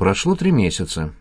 Прошло 3 месяца.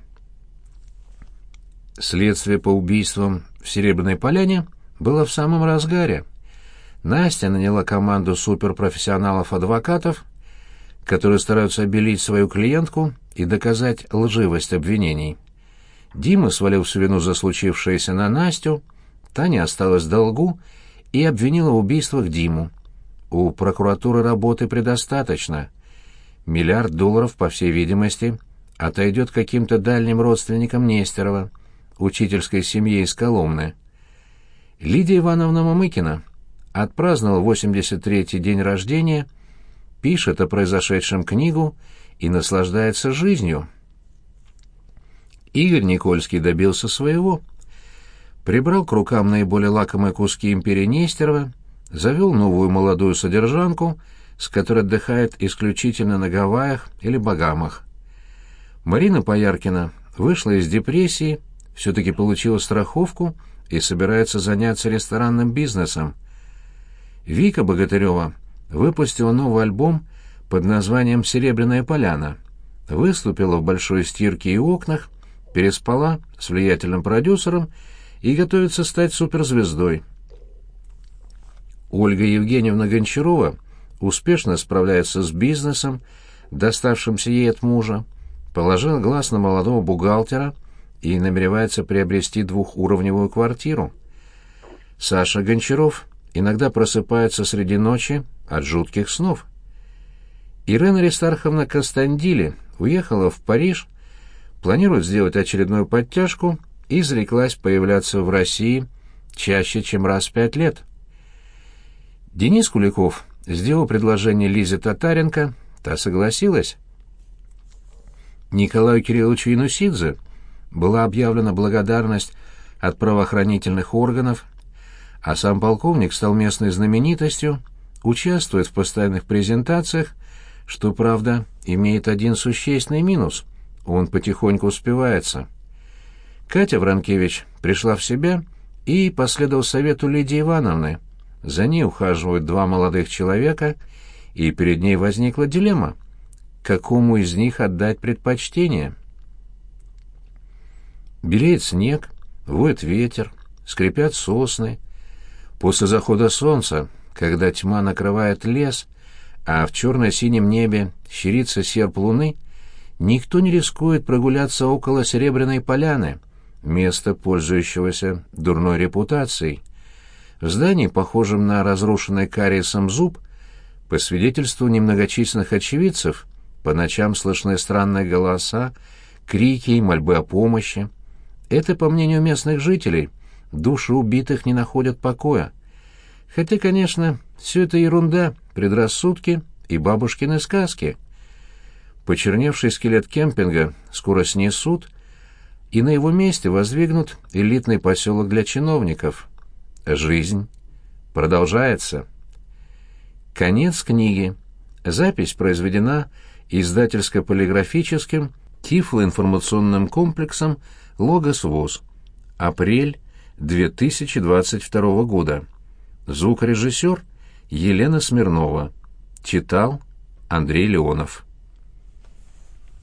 Следствие по убийствам в Серебряной Поляне было в самом разгаре. Настя наняла команду суперпрофессионалов-адвокатов, которые стараются обелить свою клиентку и доказать лживость обвинений. Дима свалил всю вину за случившееся на Настю, Таня осталась в долгу и обвинила в убийствах Диму. У прокуратуры работы предостаточно. $1 миллиард, по всей видимости, отойдет каким-то дальним родственникам Нестерова, учительской семье из Коломны. Лидия Ивановна Мамыкина отпраздновала 83-й день рождения, пишет о произошедшем книгу и наслаждается жизнью. Игорь Никольский добился своего. Прибрал к рукам наиболее лакомые куски империи Нестерова, завел новую молодую содержанку, с которой отдыхает исключительно на Гавайях или Багамах. Марина Пояркина вышла из депрессии, все-таки получила страховку и собирается заняться ресторанным бизнесом. Вика Богатырева выпустила новый альбом под названием «Серебряная поляна», выступила в «Большой стирке и окнах», переспала с влиятельным продюсером и готовится стать суперзвездой. Ольга Евгеньевна Гончарова успешно справляется с бизнесом, доставшимся ей от мужа, положила глаз на молодого бухгалтера и намеревается приобрести 2-уровневую квартиру. Саша Гончаров иногда просыпается среди ночи от жутких снов. Ирена Аристарховна Костандили уехала в Париж, планирует сделать очередную подтяжку и зареклась появляться в России чаще, чем раз в 5 лет. Денис Куликов сделал предложение Лизе Татаренко, та согласилась. Николаю Кирилловичу Янусидзе была объявлена благодарность от правоохранительных органов, а сам полковник стал местной знаменитостью, участвует в постоянных презентациях, что, правда, имеет один существенный минус — он потихоньку успевается. Катя Вранкевич пришла в себя и последовала совету Лидии Ивановны. За ней ухаживают 2 молодых человека, и перед ней возникла дилемма — какому из них отдать предпочтение. Белеет снег, воет ветер, скрипят сосны. После захода солнца, когда тьма накрывает лес, а в черно-синем небе щерится серп луны, никто не рискует прогуляться около Серебряной Поляны, места, пользующегося дурной репутацией. В здании, похожем на разрушенный кариесом зуб, по свидетельству немногочисленных очевидцев, по ночам слышны странные голоса, крики и мольбы о помощи. Это, по мнению местных жителей, души убитых не находят покоя. Хотя, конечно, все это ерунда, предрассудки и бабушкины сказки. Почерневший скелет кемпинга скоро снесут, и на его месте воздвигнут элитный поселок для чиновников. Жизнь продолжается. Конец книги. Запись произведена издательско-полиграфическим тифлоинформационным комплексом «Логос ВОС». Апрель 2022 года. Звукорежиссер Елена Смирнова. Читал Андрей Леонов.